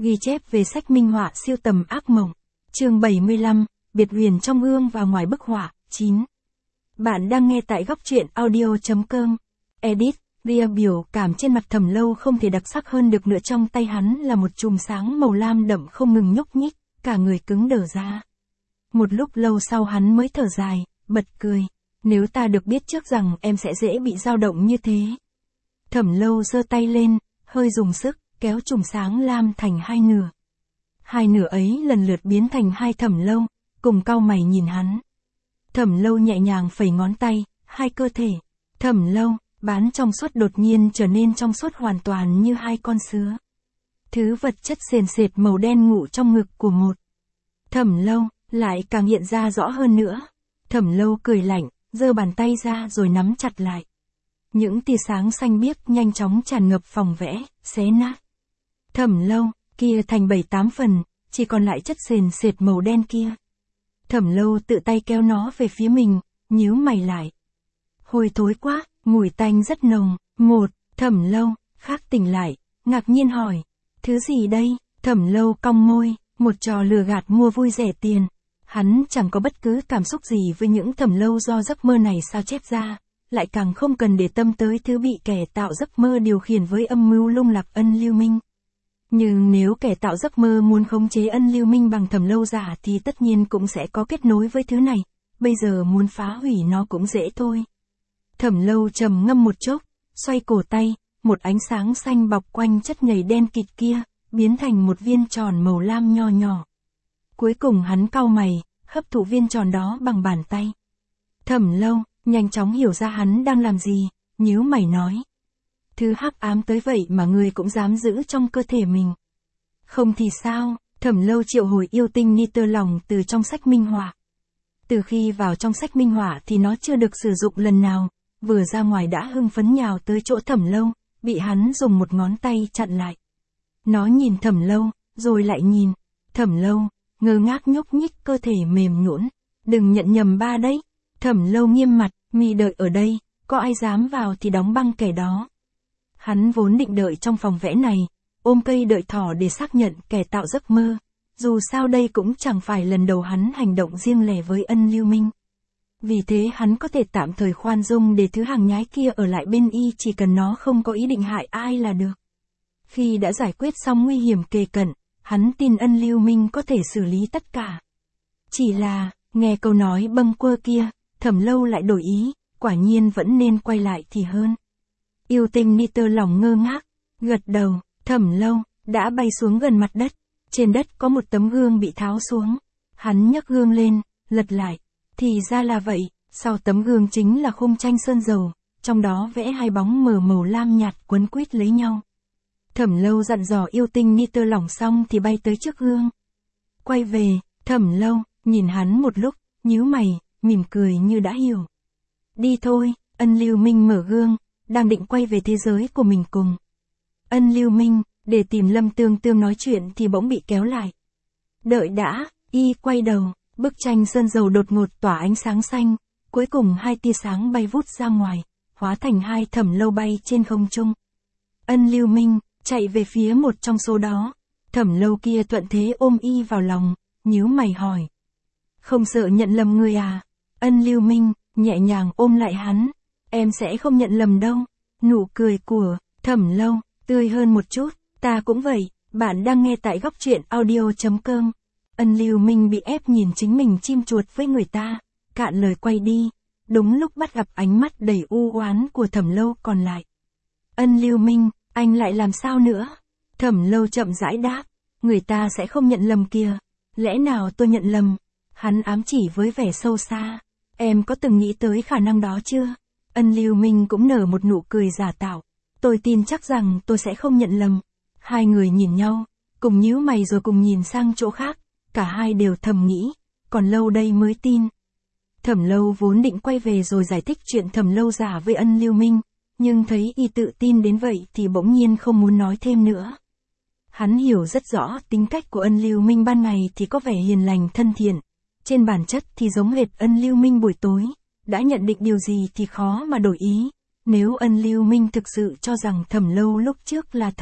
Ghi chép về sách minh họa siêu tầm ác mộng. Chương 75, biệt huyền trong gương và ngoài bức họa. 9. Bạn đang nghe tại góc truyện audio.com. Edit, Ria biểu cảm trên mặt Thẩm Lâu không thể đặc sắc hơn được nữa, trong tay hắn là một chùm sáng màu lam đậm không ngừng nhúc nhích, cả người cứng đờ ra. Một lúc lâu sau hắn mới thở dài, bật cười. Nếu ta được biết trước rằng em sẽ dễ bị dao động như thế. Thẩm Lâu giơ tay lên, hơi dùng sức, kéo chùm sáng lam thành hai nửa. Hai nửa ấy lần lượt biến thành hai Thẩm Lâu, cùng cau mày nhìn hắn. Thẩm Lâu nhẹ nhàng phẩy ngón tay, hai cơ thể. Thẩm Lâu, bán trong suốt đột nhiên trở nên trong suốt hoàn toàn như hai con sứa. Thứ vật chất sền sệt màu đen ngụ trong ngực của một Thẩm Lâu, lại càng hiện ra rõ hơn nữa. Thẩm Lâu cười lạnh, giơ bàn tay ra rồi nắm chặt lại. Những tia sáng xanh biếc nhanh chóng tràn ngập phòng vẽ, xé nát Thẩm Lâu kia thành 7-8 phần, chỉ còn lại chất sền sệt màu đen kia. Thẩm Lâu tự tay kéo nó về phía mình, nhíu mày lại. Hôi thối quá, mùi tanh rất nồng. Thẩm Lâu khác tỉnh lại, ngạc nhiên hỏi, thứ gì đây? Thẩm Lâu cong môi, một trò lừa gạt mua vui rẻ tiền. Hắn chẳng có bất cứ cảm xúc gì với những Thẩm Lâu do giấc mơ này sao chép ra, lại càng không cần để tâm tới thứ bị kẻ tạo giấc mơ điều khiển với âm mưu lung lạc Ân Lưu Minh. Nhưng nếu kẻ tạo giấc mơ muốn khống chế Ân Lưu Minh bằng Thẩm Lâu giả thì tất nhiên cũng sẽ có kết nối với thứ này, bây giờ muốn phá hủy nó cũng dễ thôi. Thẩm Lâu trầm ngâm một chốc, xoay cổ tay, một ánh sáng xanh bọc quanh chất nhầy đen kịt kia, biến thành một viên tròn màu lam nho nhỏ. Cuối cùng hắn cau mày, hấp thụ viên tròn đó bằng bàn tay. Thẩm Lâu nhanh chóng hiểu ra hắn đang làm gì, nhíu mày nói. Thứ hắc ám tới vậy mà người cũng dám giữ trong cơ thể mình. Không thì sao? Thẩm Lâu triệu hồi yêu tinh nitơ lòng từ trong sách minh họa. Từ khi vào trong sách minh họa thì nó chưa được sử dụng lần nào, vừa ra ngoài đã hưng phấn nhào tới chỗ Thẩm Lâu, bị hắn dùng một ngón tay chặn lại. Nó nhìn Thẩm Lâu, rồi lại nhìn. Thẩm Lâu ngơ ngác nhúc nhích cơ thể mềm nhũn. Đừng nhận nhầm ba đấy. Thẩm Lâu nghiêm mặt, mi đợi ở đây, có ai dám vào thì đóng băng kẻ đó. Hắn vốn định đợi trong phòng vẽ này, ôm cây đợi thỏ để xác nhận kẻ tạo giấc mơ. Dù sao đây cũng chẳng phải lần đầu hắn hành động riêng lẻ với Ân Lưu Minh. Vì thế hắn có thể tạm thời khoan dung để thứ hàng nhái kia ở lại bên y, chỉ cần nó không có ý định hại ai là được. Khi đã giải quyết xong nguy hiểm kề cận, hắn tin Ân Lưu Minh có thể xử lý tất cả. Chỉ là, nghe câu nói bâng quơ kia, Thẩm Lâu lại đổi ý, quả nhiên vẫn nên quay lại thì hơn. Yêu tinh nitơ lòng ngơ ngác, gật đầu. Thẩm Lâu đã bay xuống gần mặt đất. Trên đất có một tấm gương bị tháo xuống. Hắn nhấc gương lên, lật lại. Thì ra là vậy, sau tấm gương chính là khung tranh sơn dầu, trong đó vẽ hai bóng mờ màu lam nhạt quấn quýt lấy nhau. Thẩm Lâu dặn dò yêu tinh nitơ lỏng xong thì bay tới trước gương. Quay về, Thẩm Lâu nhìn hắn một lúc, nhíu mày, mỉm cười như đã hiểu. Đi thôi. Ân Lưu Minh mở gương, đang định quay về thế giới của mình cùng Ân Lưu Minh, để tìm Lâm Tương Tương nói chuyện thì bỗng bị kéo lại. Đợi đã, y quay đầu, bức tranh sơn dầu đột ngột tỏa ánh sáng xanh, cuối cùng hai tia sáng bay vút ra ngoài, hóa thành hai Thẩm Lâu bay trên không trung. Ân Lưu Minh chạy về phía một trong số đó. Thẩm Lâu kia thuận thế ôm y vào lòng, nhíu mày hỏi. Không sợ nhận lầm người à? Ân Lưu Minh nhẹ nhàng ôm lại hắn. Em sẽ không nhận lầm đâu. Nụ cười của Thẩm Lâu tươi hơn một chút. Ta cũng vậy. Bạn đang nghe tại góc truyện audio.com. Ân Lưu Minh bị ép nhìn chính mình chim chuột với người ta, cạn lời quay đi. Đúng lúc bắt gặp ánh mắt đầy u oán của Thẩm Lâu còn lại. Ân Lưu Minh, anh lại làm sao nữa? Thẩm Lâu chậm rãi đáp. Người ta sẽ không nhận lầm kìa. Lẽ nào tôi nhận lầm? Hắn ám chỉ với vẻ sâu xa. Em có từng nghĩ tới khả năng đó chưa? Ân Lưu Minh cũng nở một nụ cười giả tạo. Tôi tin chắc rằng tôi sẽ không nhận lầm. Hai người nhìn nhau, cùng nhíu mày rồi cùng nhìn sang chỗ khác. Cả hai đều thầm nghĩ, còn Lâu đây mới tin. Thẩm Lâu vốn định quay về rồi giải thích chuyện Thẩm Lâu giả với Ân Lưu Minh, nhưng thấy y tự tin đến vậy thì bỗng nhiên không muốn nói thêm nữa. Hắn hiểu rất rõ tính cách của Ân Lưu Minh ban ngày thì có vẻ hiền lành thân thiện, trên bản chất thì giống hệt Ân Lưu Minh buổi tối, đã nhận định điều gì thì khó mà đổi ý. Nếu Ân Lưu Minh thực sự cho rằng Thẩm Lâu lúc trước là thật,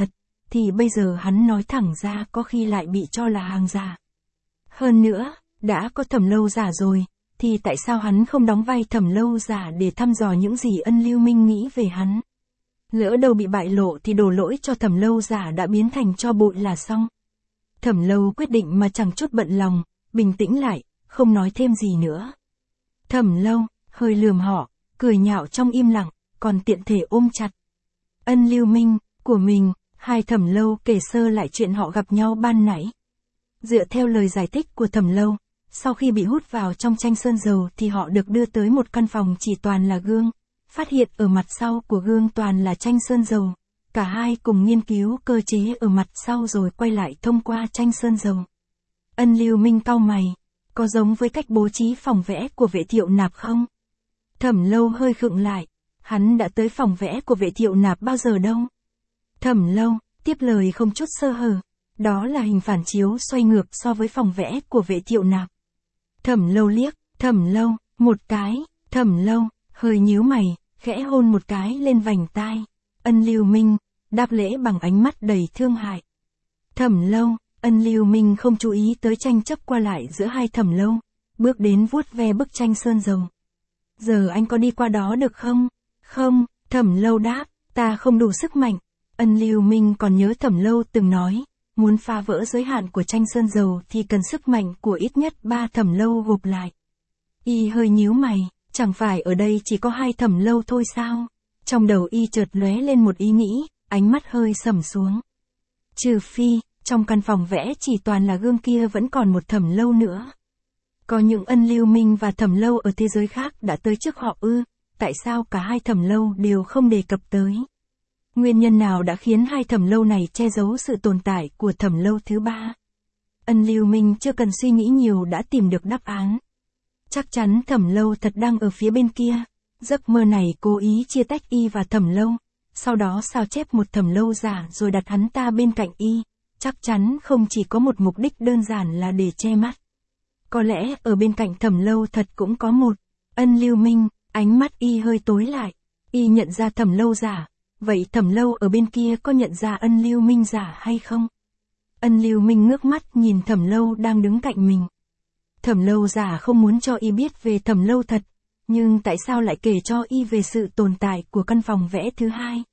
thì bây giờ hắn nói thẳng ra có khi lại bị cho là hàng giả. Hơn nữa, đã có Thẩm Lâu giả rồi, thì tại sao hắn không đóng vai Thẩm Lâu giả để thăm dò những gì Ân Lưu Minh nghĩ về hắn? Lỡ đâu bị bại lộ thì đổ lỗi cho Thẩm Lâu giả đã biến thành tro bụi là xong. Thẩm Lâu quyết định mà chẳng chút bận lòng, bình tĩnh lại, không nói thêm gì nữa. Thẩm Lâu, hơi lườm họ, cười nhạo trong im lặng, còn tiện thể ôm chặt Ân Lưu Minh, của mình. Hai Thẩm Lâu kể sơ lại chuyện họ gặp nhau ban nãy. Dựa theo lời giải thích của Thẩm Lâu, sau khi bị hút vào trong tranh sơn dầu thì họ được đưa tới một căn phòng chỉ toàn là gương, phát hiện ở mặt sau của gương toàn là tranh sơn dầu. Cả hai cùng nghiên cứu cơ chế ở mặt sau rồi quay lại thông qua tranh sơn dầu. Ân Lưu Minh cau mày, có giống với cách bố trí phòng vẽ của Vệ Thiệu Nạp không? Thẩm Lâu hơi khựng lại, hắn đã tới phòng vẽ của Vệ Thiệu Nạp bao giờ đâu? Thẩm Lâu, tiếp lời không chút sơ hở, đó là hình phản chiếu xoay ngược so với phòng vẽ của Vệ Thiệu Nạp. Thẩm Lâu liếc, Thẩm Lâu, một cái, Thẩm Lâu, hơi nhíu mày, khẽ hôn một cái lên vành tai. Ân Lưu Minh, đáp lễ bằng ánh mắt đầy thương hại. Thẩm Lâu, Ân Lưu Minh không chú ý tới tranh chấp qua lại giữa hai Thẩm Lâu, bước đến vuốt ve bức tranh sơn dầu. Giờ anh có đi qua đó được không? Không, Thẩm Lâu đáp, ta không đủ sức mạnh. Ân Lưu Minh còn nhớ Thẩm Lâu từng nói, muốn phá vỡ giới hạn của tranh sơn dầu thì cần sức mạnh của ít nhất 3 Thẩm Lâu gộp lại. Y hơi nhíu mày, chẳng phải ở đây chỉ có 2 Thẩm Lâu thôi sao? Trong đầu Y chợt lóe lên một ý nghĩ, ánh mắt hơi sầm xuống. Trừ phi, trong căn phòng vẽ chỉ toàn là gương kia vẫn còn một Thẩm Lâu nữa. Có những Ân Lưu Minh và Thẩm Lâu ở thế giới khác đã tới trước họ ư, tại sao cả 2 Thẩm Lâu đều không đề cập tới? Nguyên nhân nào đã khiến 2 Thẩm Lâu này che giấu sự tồn tại của Thẩm Lâu thứ 3? Ân Lưu Minh chưa cần suy nghĩ nhiều đã tìm được đáp án. Chắc chắn Thẩm Lâu thật đang ở phía bên kia. Giấc mơ này cố ý chia tách Y và Thẩm Lâu, sau đó sao chép một Thẩm Lâu giả rồi đặt hắn ta bên cạnh Y, chắc chắn không chỉ có một mục đích đơn giản là để che mắt. Có lẽ ở bên cạnh Thẩm Lâu thật cũng có một Ân Lưu Minh. Ánh mắt Y hơi tối lại. Y nhận ra Thẩm Lâu giả, vậy Thẩm Lâu ở bên kia có nhận ra Ân Lưu Minh giả hay không? Ân Lưu Minh ngước mắt nhìn Thẩm Lâu đang đứng cạnh mình. Thẩm Lâu giả không muốn cho Y biết về Thẩm Lâu thật, nhưng tại sao lại kể cho Y về sự tồn tại của căn phòng vẽ thứ 2?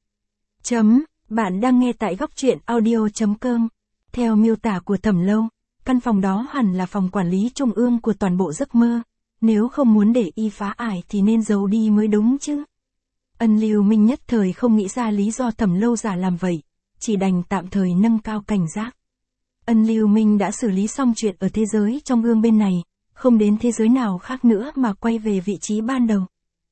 Bạn đang nghe tại góc truyện audio.com. Theo miêu tả của Thẩm Lâu, căn phòng đó hẳn là phòng quản lý trung ương của toàn bộ giấc mơ. Nếu không muốn để Y phá ải thì nên giấu đi mới đúng chứ. Ân Lưu Minh nhất thời không nghĩ ra lý do Thẩm Lâu giả làm vậy, chỉ đành tạm thời nâng cao cảnh giác. Ân Lưu Minh đã xử lý xong chuyện ở thế giới trong gương bên này, không đến thế giới nào khác nữa mà quay về vị trí ban đầu.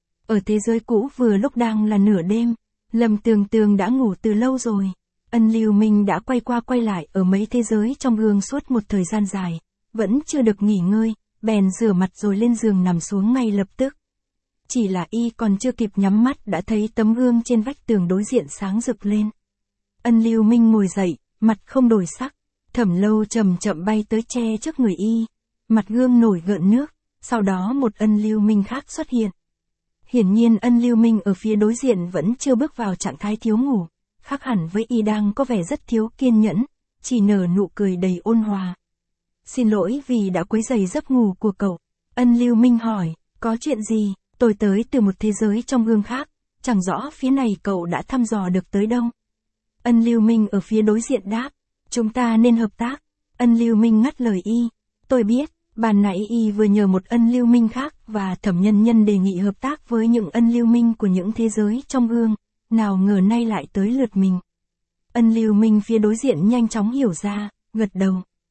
Ở thế giới cũ vừa lúc đang là nửa đêm, Lâm Tường Tường đã ngủ từ lâu rồi. Ân Lưu Minh đã quay qua quay lại ở mấy thế giới trong gương suốt một thời gian dài, vẫn chưa được nghỉ ngơi, bèn rửa mặt rồi lên giường nằm xuống ngay lập tức. Chỉ là Y còn chưa kịp nhắm mắt đã thấy tấm gương trên vách tường đối diện sáng rực lên. Ân Lưu Minh ngồi dậy, mặt không đổi sắc. Thẩm Lâu chậm chậm bay tới che trước người Y. Mặt gương nổi gợn nước, sau đó một Ân Lưu Minh khác xuất hiện. Hiển nhiên Ân Lưu Minh ở phía đối diện vẫn chưa bước vào trạng thái thiếu ngủ, khác hẳn với Y đang có vẻ rất thiếu kiên nhẫn, chỉ nở nụ cười đầy ôn hòa. Xin lỗi vì đã quấy rầy giấc ngủ của cậu. Ân Lưu Minh hỏi, có chuyện gì? Tôi tới từ một thế giới trong gương khác, chẳng rõ phía này cậu đã thăm dò được tới đâu. Ân Lưu Minh ở phía đối diện đáp, chúng ta nên hợp tác. Ân Lưu Minh ngắt lời Y, tôi biết, ban nãy Y vừa nhờ một Ân Lưu Minh khác và Thẩm Nhân Nhân đề nghị hợp tác với những Ân Lưu Minh của những thế giới trong gương, nào ngờ nay lại tới lượt mình. Ân Lưu Minh phía đối diện nhanh chóng hiểu ra, gật đầu.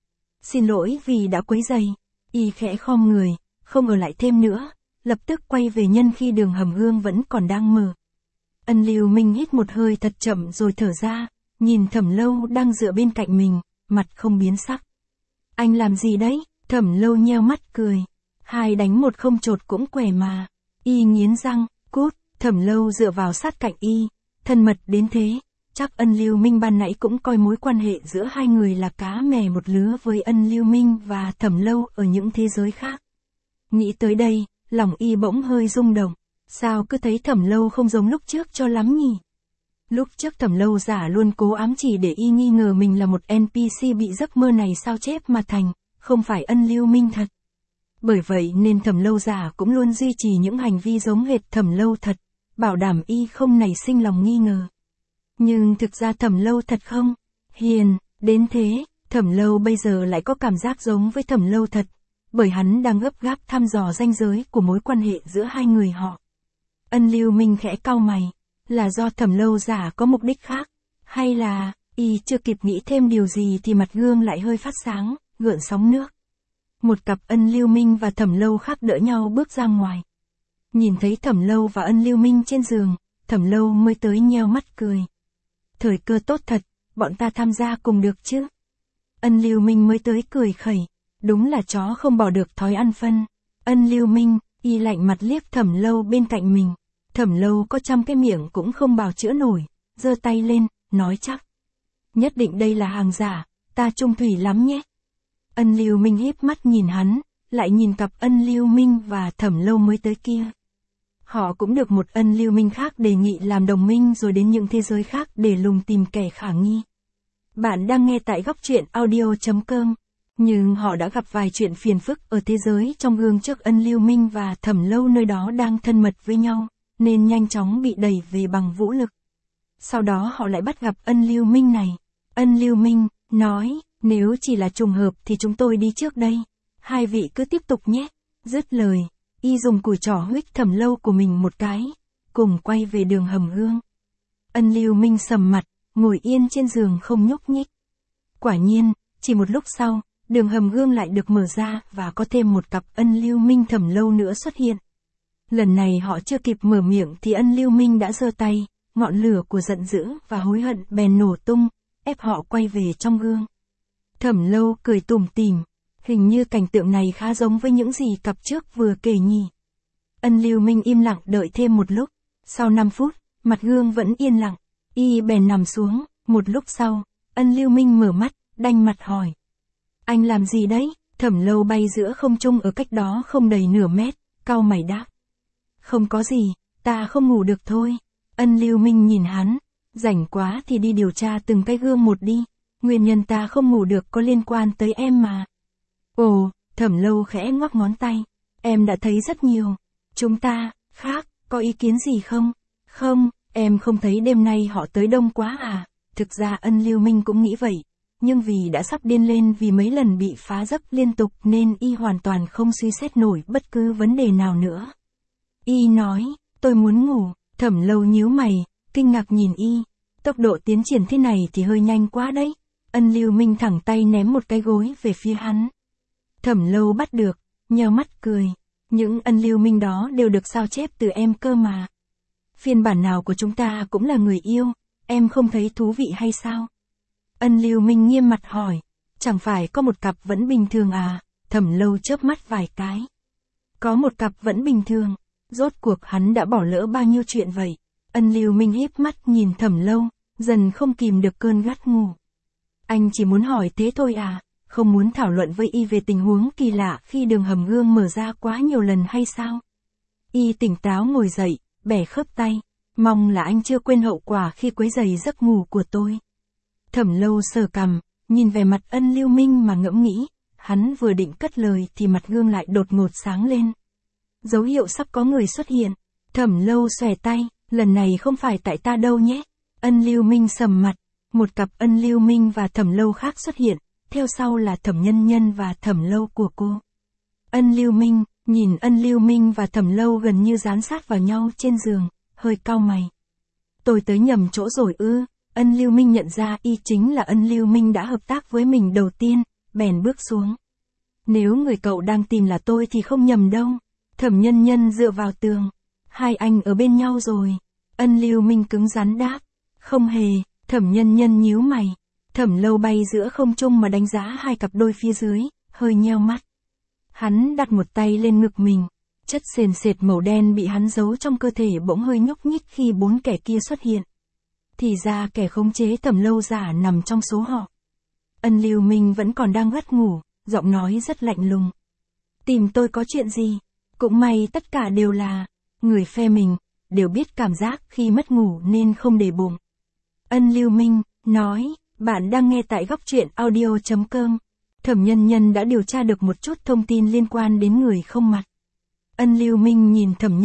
Xin lỗi vì đã quấy rầy. Y khẽ khom người, không ở lại thêm nữa, lập tức quay về nhân khi đường hầm gương vẫn còn đang mở. Ân Lưu Minh hít một hơi thật chậm rồi thở ra, nhìn Thẩm Lâu đang dựa bên cạnh mình, mặt không biến sắc. Anh làm gì đấy? Thẩm Lâu nheo mắt cười. 2 đánh 1 không chột cũng quẻ mà. Y nghiến răng, cút. Thẩm Lâu dựa vào sát cạnh Y, thân mật đến thế. Chắc Ân Lưu Minh ban nãy cũng coi mối quan hệ giữa hai người là cá mè một lứa với Ân Lưu Minh và Thẩm Lâu ở những thế giới khác. Nghĩ tới đây, lòng Y bỗng hơi rung động. Sao cứ thấy Thẩm Lâu không giống lúc trước cho lắm nhỉ? Lúc trước Thẩm Lâu Giả luôn cố ám chỉ để y nghi ngờ mình là một NPC bị giấc mơ này sao chép mà thành, không phải Ân Lưu Minh thật. Bởi vậy nên Thẩm Lâu Giả cũng luôn duy trì những hành vi giống hệt Thẩm Lâu thật, bảo đảm y không nảy sinh lòng nghi ngờ. Nhưng thực ra Thẩm Lâu thật không hiền đến thế, Thẩm Lâu bây giờ lại có cảm giác giống với Thẩm Lâu thật, bởi hắn đang gấp gáp thăm dò ranh giới của mối quan hệ giữa hai người họ. Ân Lưu Minh khẽ cau mày, là do Thẩm Lâu Giả có mục đích khác, hay là, y chưa kịp nghĩ thêm điều gì thì mặt gương lại hơi phát sáng, gợn sóng nước. Một cặp Ân Lưu Minh và Thẩm Lâu khác đỡ nhau bước ra ngoài. Nhìn thấy Thẩm Lâu và Ân Lưu Minh trên giường, Thẩm Lâu mới tới nheo mắt cười. Thời cơ tốt thật, bọn ta tham gia cùng được chứ? Ân Lưu Minh mới tới cười khẩy, đúng là chó không bỏ được thói ăn phân. Ân Lưu Minh, y lạnh mặt liếc Thẩm Lâu bên cạnh mình. Thẩm Lâu có trăm cái miệng cũng không bào chữa nổi, giơ tay lên, nói chắc. Nhất định đây là hàng giả, ta trung thủy lắm nhé. Ân Lưu Minh híp mắt nhìn hắn, lại nhìn cặp Ân Lưu Minh và Thẩm Lâu mới tới kia. Họ cũng được một Ân Lưu Minh khác đề nghị làm đồng minh rồi đến những thế giới khác để lùng tìm kẻ khả nghi. Bạn đang nghe tại góc truyện audio.com. Nhưng họ đã gặp vài chuyện phiền phức ở thế giới trong gương trước Ân Lưu Minh và Thẩm Lâu nơi đó đang thân mật với nhau, nên nhanh chóng bị đẩy về bằng vũ lực. Sau đó họ lại bắt gặp Ân Lưu Minh này. Ân Lưu Minh nói, nếu chỉ là trùng hợp thì chúng tôi đi trước đây. Hai vị cứ tiếp tục nhé. Dứt lời, y dùng cùi trỏ huých Thẩm Lâu của mình một cái, cùng quay về đường hầm gương. Ân Lưu Minh sầm mặt, ngồi yên trên giường không nhúc nhích. Quả nhiên, chỉ một lúc sau, đường hầm gương lại được mở ra và có thêm một cặp Ân Lưu Minh Thẩm Lâu nữa xuất hiện. Lần này họ chưa kịp mở miệng thì Ân Lưu Minh đã giơ tay, ngọn lửa của giận dữ và hối hận bèn nổ tung, ép họ quay về trong gương. Thẩm Lâu cười tủm tỉm, hình như cảnh tượng này khá giống với những gì cặp trước vừa kể nhỉ. Ân Lưu Minh im lặng đợi thêm một lúc, sau 5 phút, mặt gương vẫn yên lặng, y bèn nằm xuống, một lúc sau, Ân Lưu Minh mở mắt, đanh mặt hỏi. Anh làm gì đấy? Thẩm Lâu bay giữa không trung ở cách đó không đầy nửa mét, cau mày đáp. Không có gì, ta không ngủ được thôi. Ân Lưu Minh nhìn hắn, rảnh quá thì đi điều tra từng cái gương một đi, nguyên nhân ta không ngủ được có liên quan tới em mà. Ồ, Thẩm Lâu khẽ ngoắc ngón tay, em đã thấy rất nhiều. Chúng ta, khác, có ý kiến gì không? Không, em không thấy đêm nay họ tới đông quá à? Thực ra Ân Lưu Minh cũng nghĩ vậy, nhưng vì đã sắp điên lên vì mấy lần bị phá giấc liên tục nên y hoàn toàn không suy xét nổi bất cứ vấn đề nào nữa. Y nói, tôi muốn ngủ. Thẩm Lâu nhíu mày, kinh ngạc nhìn y. Tốc độ tiến triển thế này thì hơi nhanh quá đấy. Ân Lưu Minh thẳng tay ném một cái gối về phía hắn. Thẩm Lâu bắt được, nheo mắt cười. Những Ân Lưu Minh đó đều được sao chép từ em cơ mà. Phiên bản nào của chúng ta cũng là người yêu, em không thấy thú vị hay sao? Ân Lưu Minh nghiêm mặt hỏi, chẳng phải có một cặp vẫn bình thường à? Thẩm Lâu chớp mắt vài cái. Có một cặp vẫn bình thường. Rốt cuộc hắn đã bỏ lỡ bao nhiêu chuyện vậy? Ân Lưu Minh híp mắt nhìn Thẩm Lâu, dần không kìm được cơn gắt ngủ. Anh chỉ muốn hỏi thế thôi à? Không muốn thảo luận với y về tình huống kỳ lạ khi đường hầm gương mở ra quá nhiều lần hay sao? Y tỉnh táo ngồi dậy, bẻ khớp tay. Mong là anh chưa quên hậu quả khi quấy rầy giấc ngủ của tôi. Thẩm Lâu sờ cằm, nhìn về mặt Ân Lưu Minh mà ngẫm nghĩ. Hắn vừa định cất lời thì mặt gương lại đột ngột sáng lên. Dấu hiệu sắp có người xuất hiện. Thẩm Lâu xòe tay, lần này không phải tại ta đâu nhé. Ân Lưu Minh sầm mặt, một cặp Ân Lưu Minh và Thẩm Lâu khác xuất hiện, theo sau là Thẩm Nhân Nhân và Thẩm Lâu của cô. Ân Lưu Minh, nhìn Ân Lưu Minh và Thẩm Lâu gần như dán sát vào nhau trên giường, hơi cau mày. Tôi tới nhầm chỗ rồi ư? Ân Lưu Minh nhận ra y chính là Ân Lưu Minh đã hợp tác với mình đầu tiên, bèn bước xuống. Nếu người cậu đang tìm là tôi thì không nhầm đâu. Thẩm Nhân Nhân dựa vào tường. Hai anh ở bên nhau rồi. Ân Lưu Minh cứng rắn đáp. Không hề. Thẩm Nhân Nhân nhíu mày. Thẩm Lâu bay giữa không trung mà đánh giá hai cặp đôi phía dưới, hơi nheo mắt. Hắn đặt một tay lên ngực mình. Chất sền sệt màu đen bị hắn giấu trong cơ thể bỗng hơi nhúc nhích khi bốn kẻ kia xuất hiện. Thì ra kẻ khống chế Thẩm Lâu giả nằm trong số họ. Ân Lưu Minh vẫn còn đang gắt ngủ, giọng nói rất lạnh lùng. Tìm tôi có chuyện gì? Cũng may tất cả đều là người phe mình, đều biết cảm giác khi mất ngủ nên không để bụng. Ân Lưu Minh, nói, bạn đang nghe tại góc truyện audio.com. Thẩm Nhân Nhân đã điều tra được một chút thông tin liên quan đến người không mặt. Ân Lưu Minh nhìn Thẩm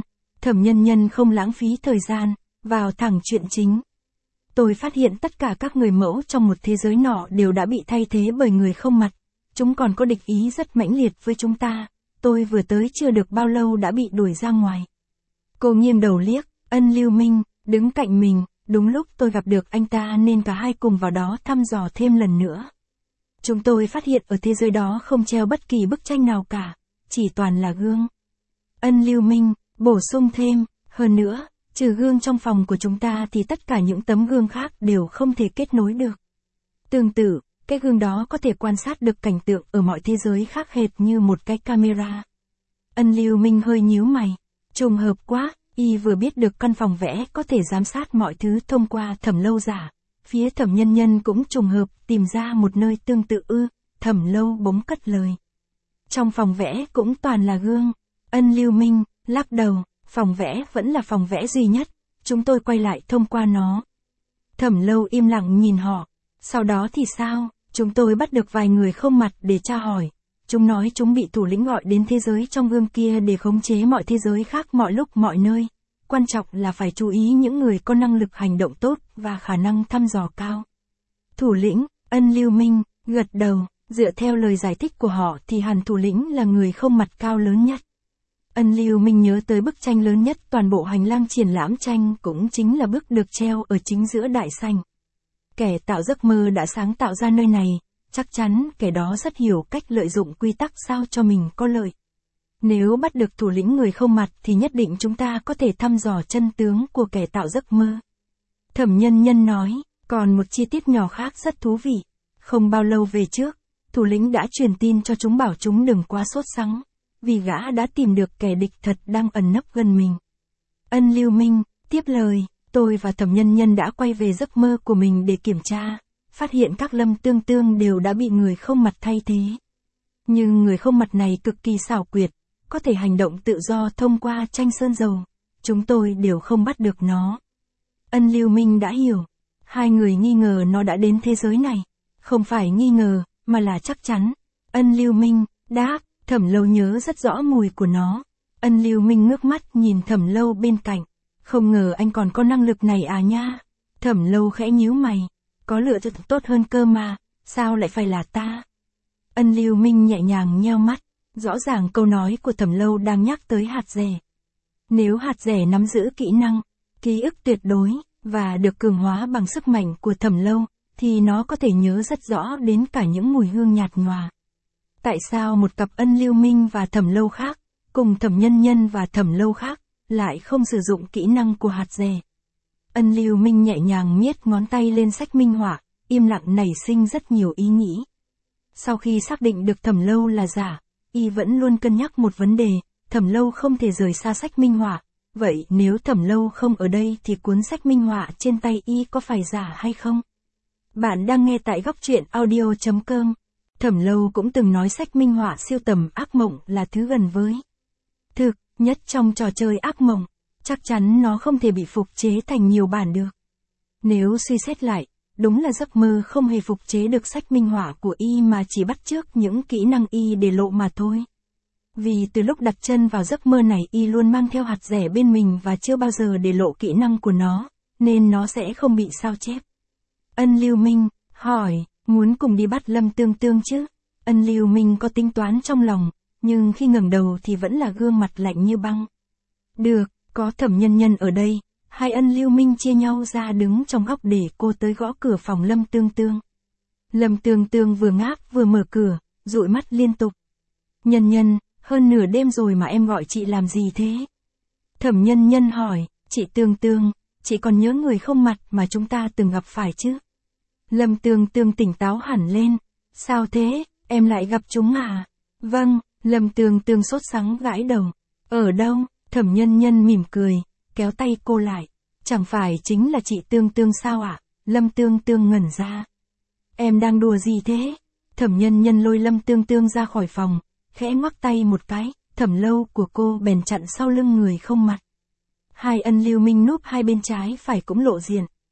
Nhân Nhân không lãng phí thời gian, vào thẳng chuyện chính. Tôi phát hiện tất cả các người mẫu trong một thế giới nọ đều đã bị thay thế bởi người không mặt. Chúng còn có địch ý rất mãnh liệt với chúng ta. Tôi vừa tới chưa được bao lâu đã bị đuổi ra ngoài. Cô nghiêng đầu liếc, Ân Lưu Minh, đứng cạnh mình, đúng lúc tôi gặp được anh ta nên cả hai cùng vào đó thăm dò thêm lần nữa. Chúng tôi phát hiện ở thế giới đó không treo bất kỳ bức tranh nào cả, chỉ toàn là gương. Ân Lưu Minh, bổ sung thêm, hơn nữa, trừ gương trong phòng của chúng ta thì tất cả những tấm gương khác đều không thể kết nối được. Tương tự, cái gương đó có thể quan sát được cảnh tượng ở mọi thế giới khác hệt như một cái camera. Ân Lưu Minh hơi nhíu mày. Trùng hợp quá, y vừa biết được căn phòng vẽ có thể giám sát mọi thứ thông qua Thẩm Lâu giả. Phía Thẩm Nhân Nhân cũng trùng hợp tìm ra một nơi tương tự Thẩm Lâu bỗng cất lời. Trong phòng vẽ cũng toàn là gương. Ân Lưu Minh, lắc đầu, phòng vẽ vẫn là phòng vẽ duy nhất. Chúng tôi quay lại thông qua nó. Thẩm Lâu im lặng nhìn họ. Sau đó thì sao? Chúng tôi bắt được vài người không mặt để tra hỏi. Chúng nói chúng bị thủ lĩnh gọi đến thế giới trong gương kia để khống chế mọi thế giới khác mọi lúc mọi nơi. Quan trọng là phải chú ý những người có năng lực hành động tốt và khả năng thăm dò cao. Thủ lĩnh, Ân Lưu Minh, gật đầu, dựa theo lời giải thích của họ thì hẳn thủ lĩnh là người không mặt cao lớn nhất. Ân Lưu Minh nhớ tới bức tranh lớn nhất toàn bộ hành lang triển lãm tranh cũng chính là bức được treo ở chính giữa đại sảnh. Kẻ tạo giấc mơ đã sáng tạo ra nơi này, chắc chắn kẻ đó rất hiểu cách lợi dụng quy tắc sao cho mình có lợi. Nếu bắt được thủ lĩnh người không mặt thì nhất định chúng ta có thể thăm dò chân tướng của kẻ tạo giấc mơ. Thẩm Nhân Nhân nói, còn một chi tiết nhỏ khác rất thú vị. Không bao lâu về trước, thủ lĩnh đã truyền tin cho chúng bảo chúng đừng quá sốt sắng, vì gã đã tìm được kẻ địch thật đang ẩn nấp gần mình. Ân Lưu Minh, tiếp lời, tôi và Thẩm Nhân Nhân đã quay về giấc mơ của mình để kiểm tra, phát hiện các Lâm Tương Tương đều đã bị người không mặt thay thế. Nhưng người không mặt này cực kỳ xảo quyệt, có thể hành động tự do thông qua tranh sơn dầu. Chúng tôi đều không bắt được nó. Ân Lưu Minh đã hiểu. Hai người nghi ngờ nó đã đến thế giới này. Không phải nghi ngờ, mà là chắc chắn. Ân Lưu Minh, đáp, Thẩm Lâu nhớ rất rõ mùi của nó. Ân Lưu Minh ngước mắt nhìn Thẩm Lâu bên cạnh. Không ngờ anh còn có năng lực này à nha. Thẩm Lâu khẽ nhíu mày. Có lựa chọn tốt hơn cơ mà, sao lại phải là ta? Ân Lưu Minh nhẹ nhàng nheo mắt. Rõ ràng câu nói của Thẩm Lâu đang nhắc tới hạt rẻ. Nếu hạt rẻ nắm giữ kỹ năng, ký ức tuyệt đối, và được cường hóa bằng sức mạnh của Thẩm Lâu, thì nó có thể nhớ rất rõ đến cả những mùi hương nhạt nhòa. Tại sao một cặp Ân Lưu Minh và Thẩm Lâu khác, cùng Thẩm Nhân Nhân và Thẩm Lâu khác, lại không sử dụng kỹ năng của hạt rẻ? Ân Lưu Minh nhẹ nhàng miết ngón tay lên sách minh họa, im lặng nảy sinh rất nhiều ý nghĩ. Sau khi xác định được Thẩm Lâu là giả, y vẫn luôn cân nhắc một vấn đề, Thẩm Lâu không thể rời xa sách minh họa. Vậy nếu Thẩm Lâu không ở đây thì cuốn sách minh họa trên tay y có phải giả hay không? Bạn đang nghe tại góc truyện audio.com. Thẩm Lâu cũng từng nói sách minh họa siêu tầm ác mộng là thứ gần với thực nhất trong trò chơi ác mộng. Chắc chắn nó không thể bị phục chế thành nhiều bản được. Nếu suy xét lại, đúng là giấc mơ không hề phục chế được sách minh họa của y mà chỉ bắt chước những kỹ năng y để lộ mà thôi. Vì từ lúc đặt chân vào giấc mơ này y luôn mang theo hạt rẻ bên mình và chưa bao giờ để lộ kỹ năng của nó, nên nó sẽ không bị sao chép. Ân Lưu Minh, hỏi, muốn cùng đi bắt Lâm Tương Tương chứ? Ân Lưu Minh có tính toán trong lòng, nhưng khi ngẩng đầu thì vẫn là gương mặt lạnh như băng. Được, có Thẩm Nhân Nhân ở đây. Hai Ân Lưu Minh chia nhau ra đứng trong góc để cô tới gõ cửa phòng Lâm Tương Tương. Lâm Tương Tương vừa ngáp vừa mở cửa, dụi mắt liên tục. Nhân Nhân, hơn nửa đêm rồi mà em gọi chị làm gì thế? Thẩm Nhân Nhân hỏi, chị Tương Tương, chị còn nhớ người không mặt mà chúng ta từng gặp phải chứ? Lâm Tương Tương tỉnh táo hẳn lên. Sao thế, em lại gặp chúng à? Vâng, Lâm Tương Tương sốt sắng gãi đầu. Ở đâu? Thẩm Nhân Nhân mỉm cười, kéo tay cô lại. Chẳng phải chính là chị Tương Tương sao ạ? Lâm Tương Tương ngẩn ra. Em đang đùa gì thế? Thẩm Nhân Nhân lôi Lâm Tương Tương ra khỏi phòng, khẽ ngoắc tay một cái, Thẩm Lâu của cô bèn chặn sau lưng người không mặt. Hai Ân Lưu Minh núp hai bên trái phải cũng lộ diện.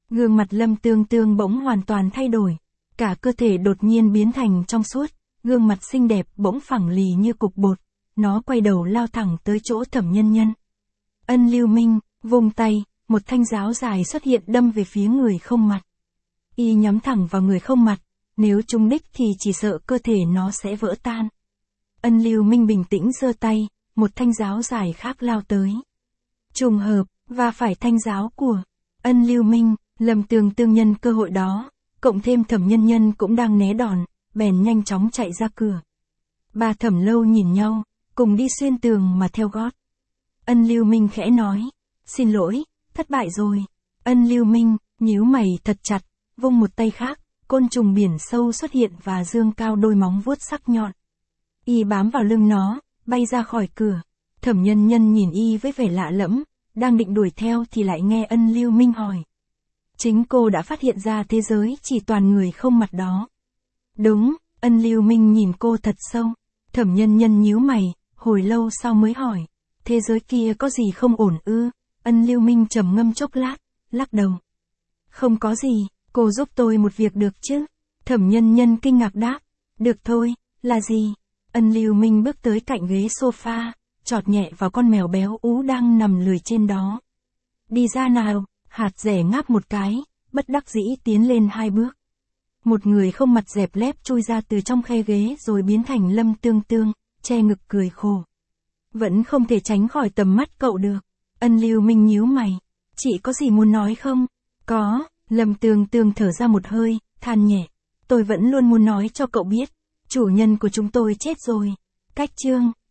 Gương mặt Lâm Tương Tương bỗng hoàn toàn thay đổi. Cả cơ thể đột nhiên biến thành trong suốt, gương mặt xinh đẹp bỗng phẳng lì như cục bột. Nó quay đầu lao thẳng tới chỗ Thẩm Nhân Nhân. Ân Lưu Minh, vung tay, một thanh giáo dài xuất hiện đâm về phía người không mặt. Y nhắm thẳng vào người không mặt, nếu trúng đích thì chỉ sợ cơ thể nó sẽ vỡ tan. Ân Lưu Minh bình tĩnh giơ tay, một thanh giáo dài khác lao tới. Trùng hợp, và phải thanh giáo của Ân Lưu Minh, Lâm Tương Tương nhân cơ hội đó, cộng thêm Thẩm Nhân Nhân cũng đang né đòn, bèn nhanh chóng chạy ra cửa. Ba Thẩm Lâu nhìn nhau, cùng đi xuyên tường mà theo gót. Ân Lưu Minh khẽ nói, xin lỗi, thất bại rồi. Ân Lưu Minh, nhíu mày thật chặt, vung một tay khác, côn trùng biển sâu xuất hiện và dương cao đôi móng vuốt sắc nhọn. Y bám vào lưng nó, bay ra khỏi cửa. Thẩm Nhân Nhân nhìn y với vẻ lạ lẫm, đang định đuổi theo thì lại nghe Ân Lưu Minh hỏi. Chính cô đã phát hiện ra thế giới chỉ toàn người không mặt đó. Đúng, Ân Lưu Minh nhìn cô thật sâu. Thẩm Nhân Nhân nhíu mày, hồi lâu sau mới hỏi. Thế giới kia có gì không ổn ư? Ân Lưu Minh trầm ngâm chốc lát, lắc đầu. Không có gì, cô giúp tôi một việc được chứ? Thẩm Nhân Nhân kinh ngạc đáp. Được thôi, là gì? Ân Lưu Minh bước tới cạnh ghế sofa, chọt nhẹ vào con mèo béo ú đang nằm lười trên đó. Đi ra nào, hạt rẻ ngáp một cái, bất đắc dĩ tiến lên 2 bước. Một người không mặt dẹp lép chui ra từ trong khe ghế rồi biến thành Lâm Tương Tương, che ngực cười khổ. Vẫn không thể tránh khỏi tầm mắt cậu được. Ân Lưu Minh nhíu mày. Chị có gì muốn nói không? Có, Lâm Tương Tương thở ra một hơi, than nhẹ. Tôi vẫn luôn muốn nói cho cậu biết. Chủ nhân của chúng tôi chết rồi. Cách chương